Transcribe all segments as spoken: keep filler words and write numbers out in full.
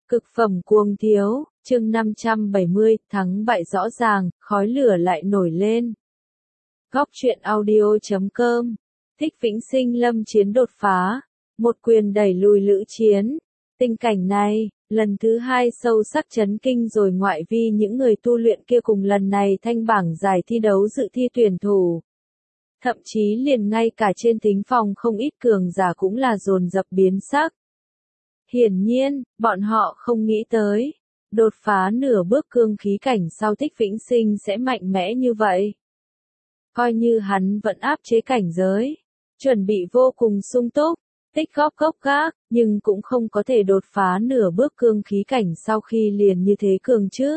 Cực phẩm cuồng thiếu, chương năm trăm bảy mươi, thắng bại rõ ràng, khói lửa lại nổi lên. Góc truyện audio chấm com, Thích Vĩnh Sinh lâm chiến đột phá, một quyền đẩy lùi Lữ Chiến. Tình cảnh này, lần thứ hai sâu sắc chấn kinh rồi ngoại vi những người tu luyện kia cùng lần này thanh bảng giải thi đấu dự thi tuyển thủ. Thậm chí liền ngay cả trên thính phòng không ít cường giả cũng là dồn dập biến sắc. Hiển nhiên, bọn họ không nghĩ tới, đột phá nửa bước cương khí cảnh sau Thích Vĩnh Sinh sẽ mạnh mẽ như vậy. Coi như hắn vẫn áp chế cảnh giới, chuẩn bị vô cùng sung túc, tích góp gốc gác, nhưng cũng không có thể đột phá nửa bước cương khí cảnh sau khi liền như thế cường chứ.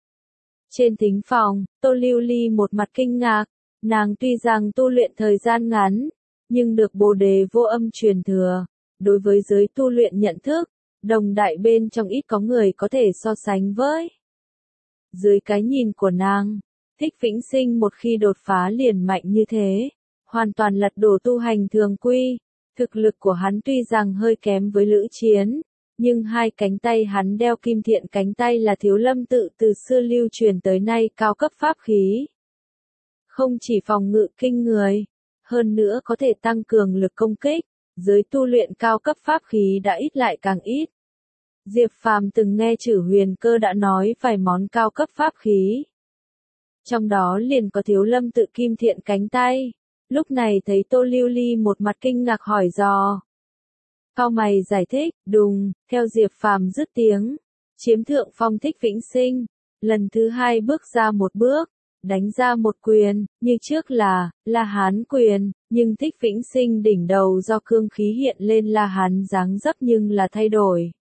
Trên thính phòng, Tô Lưu Ly một mặt kinh ngạc, nàng tuy rằng tu luyện thời gian ngắn, nhưng được Bồ Đề Vô Âm truyền thừa. Đối với giới tu luyện nhận thức, đồng đại bên trong ít có người có thể so sánh với. Dưới cái nhìn của nàng, Thích Vĩnh Sinh một khi đột phá liền mạnh như thế, hoàn toàn lật đổ tu hành thường quy. Thực lực của hắn tuy rằng hơi kém với Lữ Chiến, nhưng hai cánh tay hắn đeo kim thiện cánh tay là Thiếu Lâm tự từ xưa lưu truyền tới nay cao cấp pháp khí. Không chỉ phòng ngự kinh người, hơn nữa có thể tăng cường lực công kích. Giới tu luyện cao cấp pháp khí đã ít lại càng ít. Diệp Phàm từng nghe Chử Huyền Cơ đã nói vài món cao cấp pháp khí. Trong đó liền có Thiếu Lâm tự kim thiện cánh tay. Lúc này thấy Tô Lưu Ly một mặt kinh ngạc hỏi dò. Cao mày giải thích, đùng, theo Diệp Phàm dứt tiếng. Chiếm thượng phong Thích Vĩnh Sinh. Lần thứ hai bước ra một bước. Đánh ra một quyền, như trước là, La Hán quyền, nhưng Thích Vĩnh Sinh đỉnh đầu do cương khí hiện lên La Hán dáng dấp nhưng là thay đổi.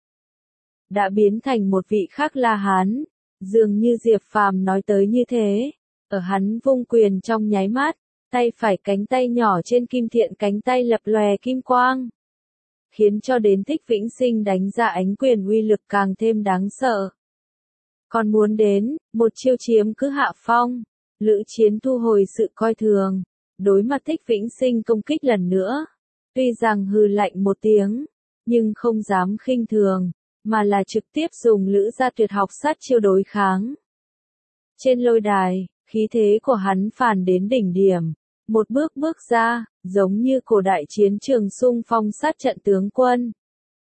Đã biến thành một vị khác La Hán, dường như Diệp Phàm nói tới như thế, ở hắn vung quyền trong nháy mắt, tay phải cánh tay nhỏ trên kim thiện cánh tay lập lòe kim quang. Khiến cho đến Thích Vĩnh Sinh đánh ra ánh quyền uy lực càng thêm đáng sợ. Còn muốn đến, một chiêu chiếm cứ hạ phong. Lữ Chiến thu hồi sự coi thường, đối mặt Thích Vĩnh Sinh công kích lần nữa. Tuy rằng hừ lạnh một tiếng, nhưng không dám khinh thường, mà là trực tiếp dùng Lữ gia tuyệt học sát chiêu đối kháng. Trên lôi đài, khí thế của hắn phản đến đỉnh điểm, một bước bước ra, giống như cổ đại chiến trường xung phong sát trận tướng quân.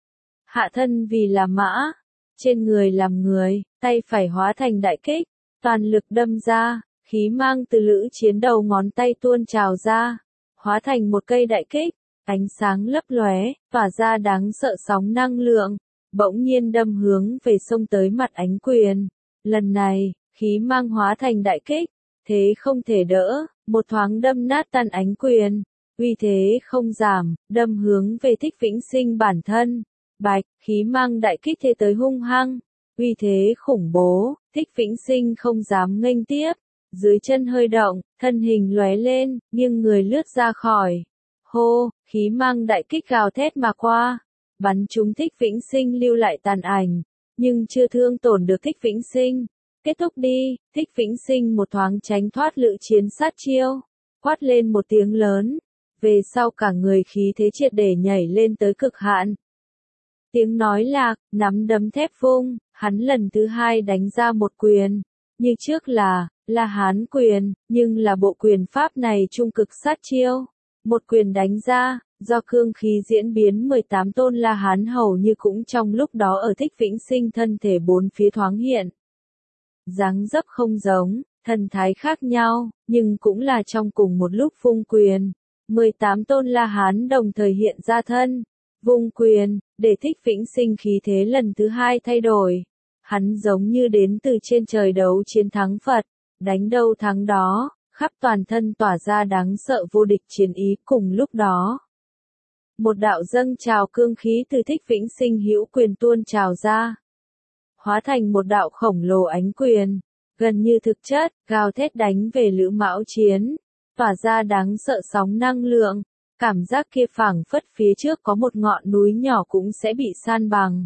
Hạ thân vì là mã, trên người làm người, tay phải hóa thành đại kích, toàn lực đâm ra. Khí mang từ Lữ Chiến đầu ngón tay tuôn trào ra, hóa thành một cây đại kích, ánh sáng lấp lóe, tỏa ra đáng sợ sóng năng lượng, bỗng nhiên đâm hướng về sông tới mặt ánh quyền. Lần này, khí mang hóa thành đại kích, thế không thể đỡ, một thoáng đâm nát tan ánh quyền, uy thế không giảm, đâm hướng về Thích Vĩnh Sinh bản thân. Bạch, khí mang đại kích thế tới hung hăng, uy thế khủng bố, Thích Vĩnh Sinh không dám nghênh tiếp. Dưới chân hơi động, thân hình lóe lên, nghiêng người lướt ra khỏi. Hô, khí mang đại kích gào thét mà qua, bắn trúng Thích Vĩnh Sinh lưu lại tàn ảnh, nhưng chưa thương tổn được Thích Vĩnh Sinh. Kết thúc đi, Thích Vĩnh Sinh một thoáng tránh thoát Lữ Chiến sát chiêu, quát lên một tiếng lớn, về sau cả người khí thế triệt để nhảy lên tới cực hạn. Tiếng nói lạc, nắm đấm thép vung, hắn lần thứ hai đánh ra một quyền, như trước là La Hán quyền, nhưng là bộ quyền pháp này trung cực sát chiêu. Một quyền đánh ra, do cương khí diễn biến mười tám tôn La Hán hầu như cũng trong lúc đó ở Thích Vĩnh Sinh thân thể bốn phía thoáng hiện. Dáng dấp không giống, thần thái khác nhau, nhưng cũng là trong cùng một lúc vung quyền. mười tám tôn La Hán đồng thời hiện ra thân, vung quyền, để Thích Vĩnh Sinh khí thế lần thứ hai thay đổi. Hắn giống như đến từ trên trời đấu chiến thắng Phật. Đánh đâu thắng đó, khắp toàn thân tỏa ra đáng sợ vô địch chiến ý cùng lúc đó. Một đạo dâng trào cương khí từ Thích Vĩnh Sinh hữu quyền tuôn trào ra. Hóa thành một đạo khổng lồ ánh quyền, gần như thực chất, gào thét đánh về Lữ Mão Chiến, tỏa ra đáng sợ sóng năng lượng, cảm giác kia phảng phất phía trước có một ngọn núi nhỏ cũng sẽ bị san bằng.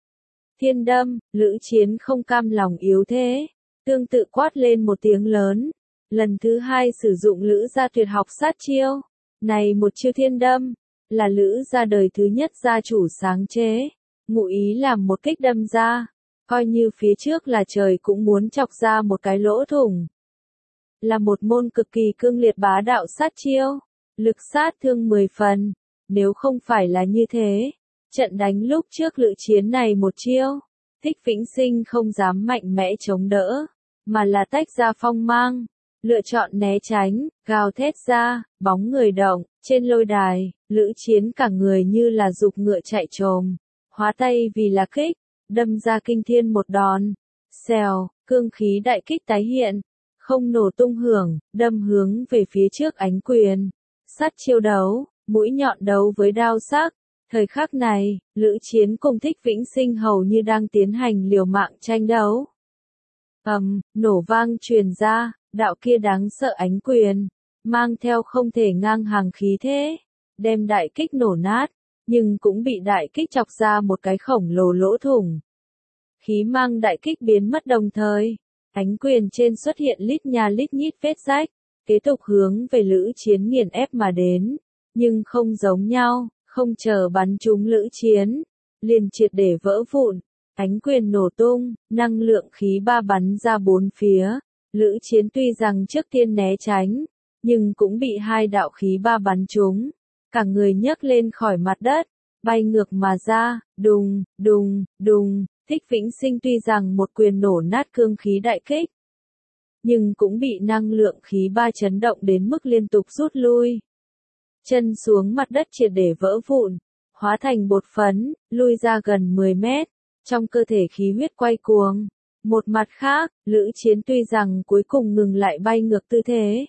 Thiên đâm, Lữ Chiến không cam lòng yếu thế. Tương tự quát lên một tiếng lớn, lần thứ hai sử dụng Lữ gia tuyệt học sát chiêu. Này một chiêu thiên đâm, là Lữ gia đời thứ nhất gia chủ sáng chế, ngụ ý làm một kích đâm ra, coi như phía trước là trời cũng muốn chọc ra một cái lỗ thủng. Là một môn cực kỳ cương liệt bá đạo sát chiêu, lực sát thương mười phần, nếu không phải là như thế, trận đánh lúc trước Lữ Chiến này một chiêu, Thích Vĩnh Sinh không dám mạnh mẽ chống đỡ, mà là tách ra phong mang, lựa chọn né tránh, gào thét ra, bóng người động, trên lôi đài, Lữ Chiến cả người như là dục ngựa chạy trồm, hóa tay vì là kích, đâm ra kinh thiên một đòn, xèo, cương khí đại kích tái hiện, không nổ tung hưởng, đâm hướng về phía trước ánh quyền, sát chiêu đấu, mũi nhọn đấu với đao sắc. Thời khắc này, Lữ Chiến cùng Thích Vĩnh Sinh hầu như đang tiến hành liều mạng tranh đấu. Ầm, nổ vang truyền ra, đạo kia đáng sợ ánh quyền, mang theo không thể ngang hàng khí thế, đem đại kích nổ nát, nhưng cũng bị đại kích chọc ra một cái khổng lồ lỗ thủng. Khí mang đại kích biến mất đồng thời, ánh quyền trên xuất hiện lít nha lít nhít vết rách, kế tục hướng về Lữ Chiến nghiền ép mà đến, nhưng không giống nhau. Không chờ bắn trúng Lữ Chiến, liền triệt để vỡ vụn, ánh quyền nổ tung, năng lượng khí ba bắn ra bốn phía, Lữ Chiến tuy rằng trước tiên né tránh, nhưng cũng bị hai đạo khí ba bắn trúng, cả người nhấc lên khỏi mặt đất, bay ngược mà ra, đùng, đùng, đùng, Thích Vĩnh Sinh tuy rằng một quyền nổ nát cương khí đại kích, nhưng cũng bị năng lượng khí ba chấn động đến mức liên tục rút lui. Chân xuống mặt đất triệt để vỡ vụn, hóa thành bột phấn, lui ra gần mười mét, trong cơ thể khí huyết quay cuồng. Một mặt khác, Lữ Chiến tuy rằng cuối cùng ngừng lại bay ngược tư thế,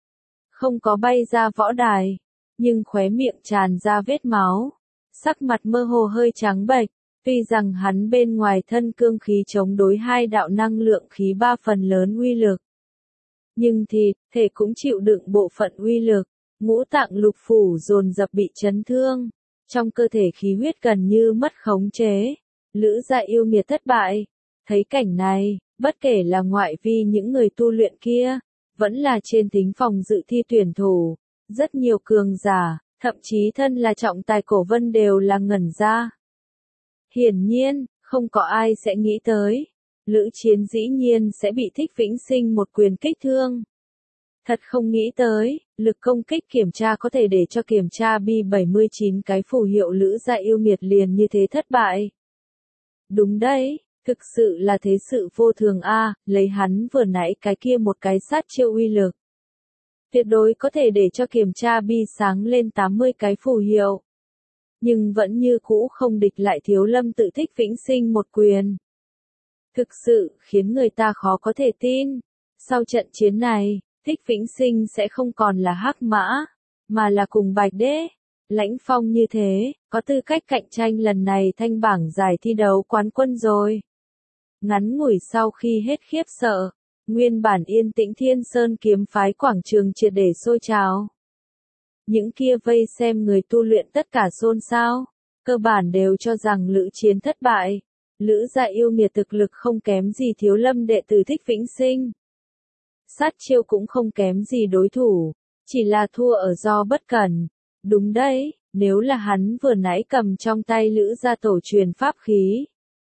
không có bay ra võ đài, nhưng khóe miệng tràn ra vết máu, sắc mặt mơ hồ hơi trắng bệch, tuy rằng hắn bên ngoài thân cương khí chống đối hai đạo năng lượng khí ba phần lớn uy lực, nhưng thịt, thể cũng chịu đựng bộ phận uy lực. Ngũ tạng lục phủ dồn dập bị chấn thương, trong cơ thể khí huyết gần như mất khống chế, Lữ gia yêu nghiệt thất bại. Thấy cảnh này, bất kể là ngoại vi những người tu luyện kia, vẫn là trên thính phòng dự thi tuyển thủ, rất nhiều cường giả, thậm chí thân là trọng tài cổ vân đều là ngẩn ra. Hiển nhiên, không có ai sẽ nghĩ tới, Lữ Chiến dĩ nhiên sẽ bị Thích Vĩnh Sinh một quyền kích thương. Thật không nghĩ tới, lực công kích kiểm tra có thể để cho kiểm tra B bảy mươi chín cái phù hiệu Lữ gia yêu nghiệt liền như thế thất bại. Đúng đấy, thực sự là thế sự vô thường a, lấy hắn vừa nãy cái kia một cái sát chiêu uy lực. Tuyệt đối có thể để cho kiểm tra B sáng lên tám mươi cái phù hiệu. Nhưng vẫn như cũ không địch lại Thiếu Lâm tự Thích Vĩnh Sinh một quyền. Thực sự khiến người ta khó có thể tin. Sau trận chiến này, Thích Vĩnh Sinh sẽ không còn là hắc mã, mà là cùng Bạch Đế, Lãnh Phong như thế, có tư cách cạnh tranh lần này thanh bảng giải thi đấu quán quân rồi. Ngắn ngủi sau khi hết khiếp sợ, nguyên bản yên tĩnh Thiên Sơn kiếm phái quảng trường triệt để sôi trào. Những kia vây xem người tu luyện tất cả xôn xao, cơ bản đều cho rằng Lữ Chiến thất bại. Lữ gia yêu nghiệt thực lực không kém gì Thiếu Lâm đệ tử Thích Vĩnh Sinh. Sát chiêu cũng không kém gì đối thủ, chỉ là thua ở do bất cẩn. Đúng đấy, nếu là hắn vừa nãy cầm trong tay Lữ gia tổ truyền pháp khí.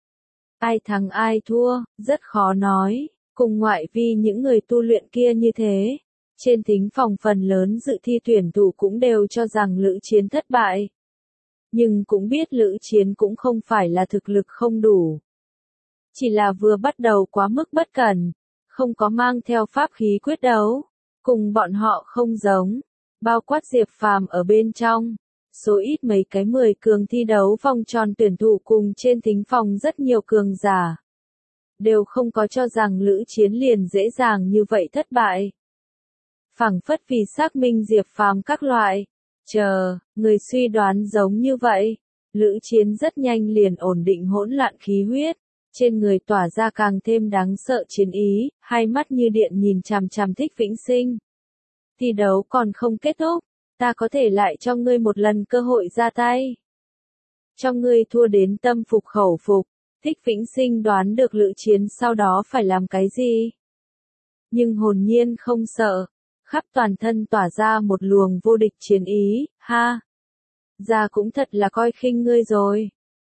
Ai thắng ai thua, rất khó nói, cùng ngoại vi những người tu luyện kia như thế. Trên thính phòng phần lớn dự thi tuyển thủ cũng đều cho rằng Lữ Chiến thất bại. Nhưng cũng biết Lữ Chiến cũng không phải là thực lực không đủ. Chỉ là vừa bắt đầu quá mức bất cẩn, không có mang theo pháp khí quyết đấu. Cùng bọn họ không giống, bao quát Diệp Phàm ở bên trong. Số ít mấy cái mười cường thi đấu vòng tròn tuyển thủ cùng trên thính phòng rất nhiều cường giả. Đều không có cho rằng Lữ Chiến liền dễ dàng như vậy thất bại. Phảng phất vì xác minh Diệp Phàm các loại. Chờ, người suy đoán giống như vậy. Lữ Chiến rất nhanh liền ổn định hỗn loạn khí huyết. Trên người tỏa ra càng thêm đáng sợ chiến ý, hai mắt như điện nhìn chằm chằm Thích Vĩnh Sinh. Thi đấu còn không kết thúc, ta có thể lại cho ngươi một lần cơ hội ra tay. Cho ngươi thua đến tâm phục khẩu phục, Thích Vĩnh Sinh đoán được Lữ Chiến sau đó phải làm cái gì. Nhưng hồn nhiên không sợ, khắp toàn thân tỏa ra một luồng vô địch chiến ý, ha. Ra cũng thật là coi khinh ngươi rồi.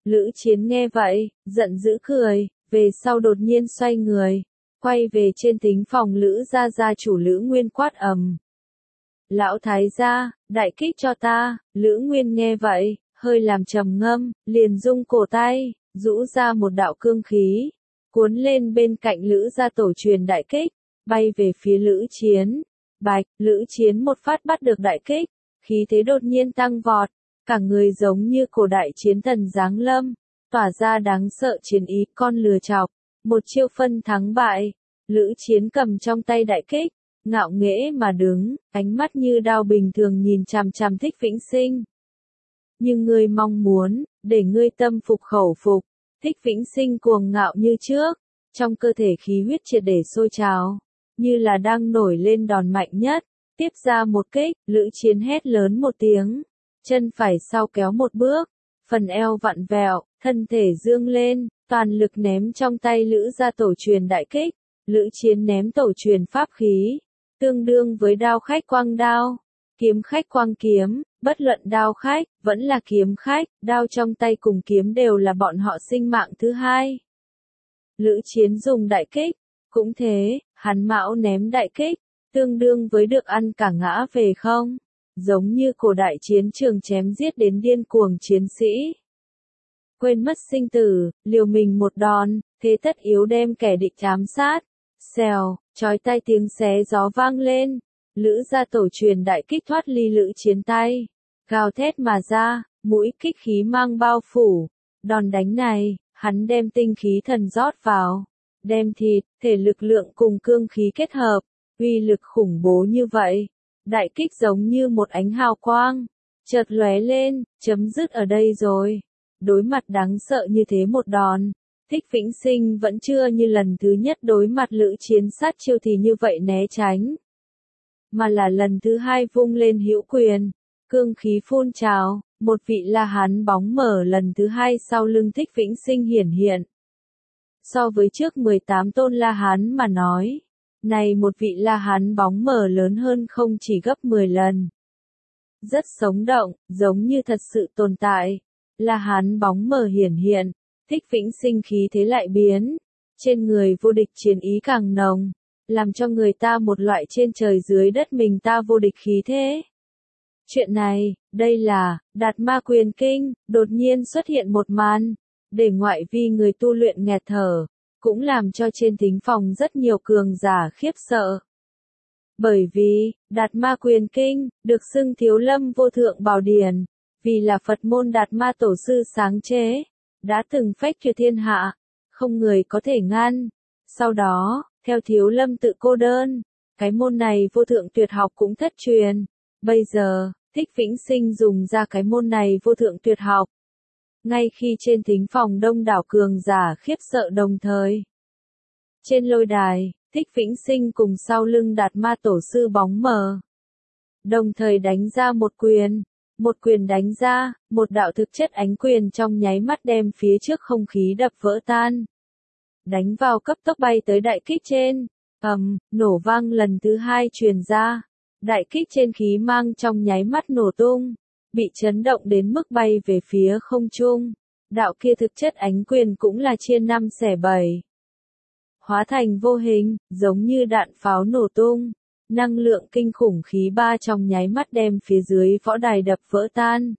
Lữ Chiến nghe vậy, giận dữ cười, về sau đột nhiên xoay người, quay về trên thính phòng Lữ gia gia chủ Lữ Nguyên quát ầm. Lão thái gia, đại kích cho ta. Lữ Nguyên nghe vậy, hơi làm trầm ngâm, liền rung cổ tay, rũ ra một đạo cương khí, cuốn lên bên cạnh Lữ gia tổ truyền đại kích, bay về phía Lữ Chiến. Bạch, Lữ Chiến một phát bắt được đại kích, khí thế đột nhiên tăng vọt, cả người giống như cổ đại chiến thần giáng lâm, tỏa ra đáng sợ chiến ý con lừa chọc, một chiêu phân thắng bại. Lữ Chiến cầm trong tay đại kích, ngạo nghễ mà đứng, ánh mắt như đao bình thường nhìn chằm chằm Thích Vĩnh Sinh. Nhưng ngươi mong muốn, để ngươi tâm phục khẩu phục. Thích Vĩnh Sinh cuồng ngạo như trước, trong cơ thể khí huyết triệt để sôi trào, như là đang nổi lên đòn mạnh nhất, tiếp ra một kích. Lữ Chiến hét lớn một tiếng, chân phải sau kéo một bước, phần eo vặn vẹo, thân thể dương lên, toàn lực ném trong tay Lữ gia tổ truyền đại kích. Lữ Chiến ném tổ truyền pháp khí, tương đương với đao khách quang đao, kiếm khách quang kiếm, bất luận đao khách, vẫn là kiếm khách, đao trong tay cùng kiếm đều là bọn họ sinh mạng thứ hai. Lữ Chiến dùng đại kích, cũng thế, hắn mão ném đại kích, tương đương với được ăn cả ngã về không, giống như cổ đại chiến trường chém giết đến điên cuồng chiến sĩ. Quên mất sinh tử, liều mình một đòn, thế tất yếu đem kẻ địch ám sát. Xèo, chói tai tiếng xé gió vang lên, Lữ gia tổ truyền đại kích thoát ly Lữ Chiến tay, gào thét mà ra, mũi kích khí mang bao phủ. Đòn đánh này, hắn đem tinh khí thần rót vào, đem thịt, thể lực lượng cùng cương khí kết hợp, uy lực khủng bố như vậy. Đại kích giống như một ánh hào quang, chợt lóe lên, chấm dứt ở đây rồi. Đối mặt đáng sợ như thế một đòn, Thích Vĩnh Sinh vẫn chưa như lần thứ nhất đối mặt Lữ Chiến sát chiêu thì như vậy né tránh, mà là lần thứ hai vung lên hữu quyền, cương khí phun trào, một vị La Hán bóng mờ lần thứ hai sau lưng Thích Vĩnh Sinh hiển hiện. So với trước mười tám tôn La Hán mà nói, này một vị La Hán bóng mờ lớn hơn không chỉ gấp mười lần. Rất sống động, giống như thật sự tồn tại. La Hán bóng mờ hiển hiện, Thích Vĩnh Sinh khí thế lại biến, trên người vô địch chiến ý càng nồng, làm cho người ta một loại trên trời dưới đất mình ta vô địch khí thế. Chuyện này, đây là, Đạt Ma Quyền Kinh, đột nhiên xuất hiện một màn, để ngoại vi người tu luyện nghẹt thở, cũng làm cho trên thính phòng rất nhiều cường giả khiếp sợ. Bởi vì, Đạt Ma Quyền Kinh, được xưng Thiếu Lâm Vô Thượng Bảo Điển, vì là Phật môn Đạt Ma Tổ sư sáng chế, đã từng phách tuyệt thiên hạ, không người có thể ngăn. Sau đó, theo Thiếu Lâm tự cô đơn, cái môn này vô thượng tuyệt học cũng thất truyền. Bây giờ, Thích Vĩnh Sinh dùng ra cái môn này vô thượng tuyệt học. Ngay khi trên thính phòng đông đảo cường giả khiếp sợ đồng thời. Trên lôi đài, Thích Vĩnh Sinh cùng sau lưng Đạt Ma Tổ sư bóng mờ, đồng thời đánh ra một quyền. Một quyền đánh ra, một đạo thực chất ánh quyền trong nháy mắt đem phía trước không khí đập vỡ tan. Đánh vào cấp tốc bay tới đại kích trên, ầm, nổ vang lần thứ hai truyền ra. Đại kích trên khí mang trong nháy mắt nổ tung, bị chấn động đến mức bay về phía không trung. Đạo kia thực chất ánh quyền cũng là chia năm xẻ bảy. Hóa thành vô hình, giống như đạn pháo nổ tung. Năng lượng kinh khủng khí ba trong nháy mắt đem phía dưới võ đài đập vỡ tan.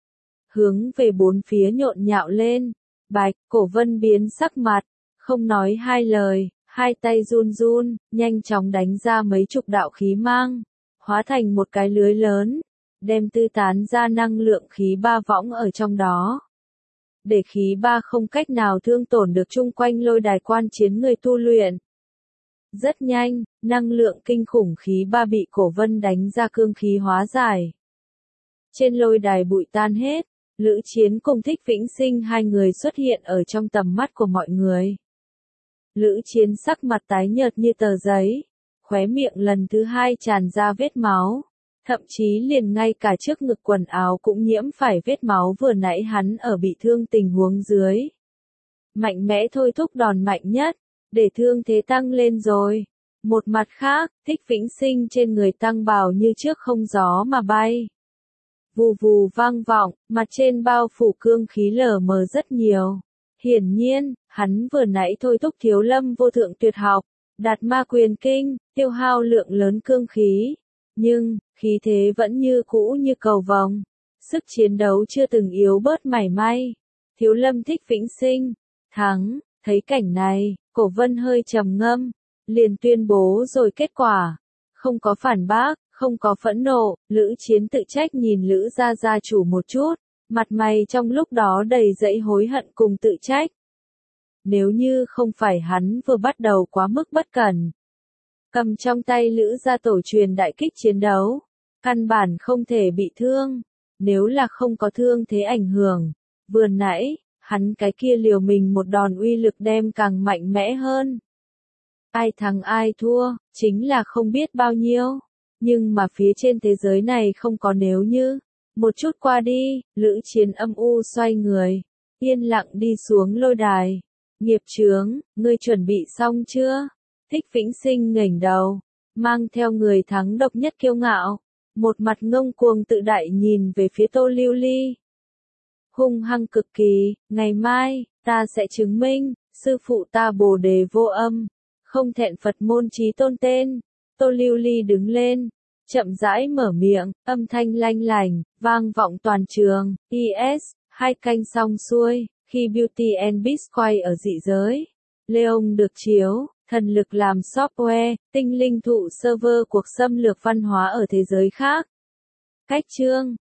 Hướng về bốn phía nhộn nhạo lên. Bạch, Cổ Vân biến sắc mặt, không nói hai lời, hai tay run run, nhanh chóng đánh ra mấy chục đạo khí mang, hóa thành một cái lưới lớn, đem tư tán ra năng lượng khí ba võng ở trong đó. Để khí ba không cách nào thương tổn được chung quanh lôi đài quan chiến người tu luyện. Rất nhanh, năng lượng kinh khủng khí ba bị Cổ Vân đánh ra cương khí hóa giải. Trên lôi đài bụi tan hết, Lữ Chiến cùng Thích Vĩnh Sinh hai người xuất hiện ở trong tầm mắt của mọi người. Lữ Chiến sắc mặt tái nhợt như tờ giấy, khóe miệng lần thứ hai tràn ra vết máu, thậm chí liền ngay cả trước ngực quần áo cũng nhiễm phải vết máu vừa nãy hắn ở bị thương tình huống dưới. Mạnh mẽ thôi thúc đòn mạnh nhất, để thương thế tăng lên rồi. Một mặt khác, Thích Vĩnh Sinh trên người tăng bào như trước không gió mà bay. vù vù vang vọng, mặt trên bao phủ cương khí lờ mờ rất nhiều. Hiển nhiên, hắn vừa nãy thôi thúc Thiếu Lâm vô thượng tuyệt học, đạt ma quyền kinh, tiêu hao lượng lớn cương khí. Nhưng, khí thế vẫn như cũ như cầu vồng. Sức chiến đấu chưa từng yếu bớt mảy may. Thiếu Lâm Thích Vĩnh Sinh, thắng, thấy cảnh này, Cổ Vân hơi trầm ngâm, liền tuyên bố rồi kết quả. Không có phản bác, không có phẫn nộ, Lữ Chiến tự trách nhìn Lữ gia gia chủ một chút, mặt mày trong lúc đó đầy dẫy hối hận cùng tự trách. Nếu như không phải hắn vừa bắt đầu quá mức bất cẩn, cầm trong tay Lữ gia tổ truyền đại kích chiến đấu, căn bản không thể bị thương. Nếu là không có thương thế ảnh hưởng, vừa nãy, hắn cái kia liều mình một đòn uy lực đem càng mạnh mẽ hơn. Ai thắng ai thua, chính là không biết bao nhiêu. Nhưng mà phía trên thế giới này không có nếu như. Một chút qua đi, Lữ Chiến âm u xoay người, yên lặng đi xuống lôi đài. Nghiệp chướng, ngươi chuẩn bị xong chưa? Thích Vĩnh Sinh ngẩng đầu, mang theo người thắng độc nhất kiêu ngạo, một mặt ngông cuồng tự đại nhìn về phía Tô Lưu Ly. Hung hăng cực kỳ, ngày mai, ta sẽ chứng minh, sư phụ ta Bồ Đề vô âm, không thẹn Phật môn chí tôn tên. Tô Lưu Ly đứng lên, chậm rãi mở miệng, âm thanh lanh lành, vang vọng toàn trường. Yes, hai canh xong xuôi, khi Beauty and Beast quay ở dị giới, Leon được chiếu, thần lực làm software, tinh linh thụ server cuộc xâm lược văn hóa ở thế giới khác. Cách chương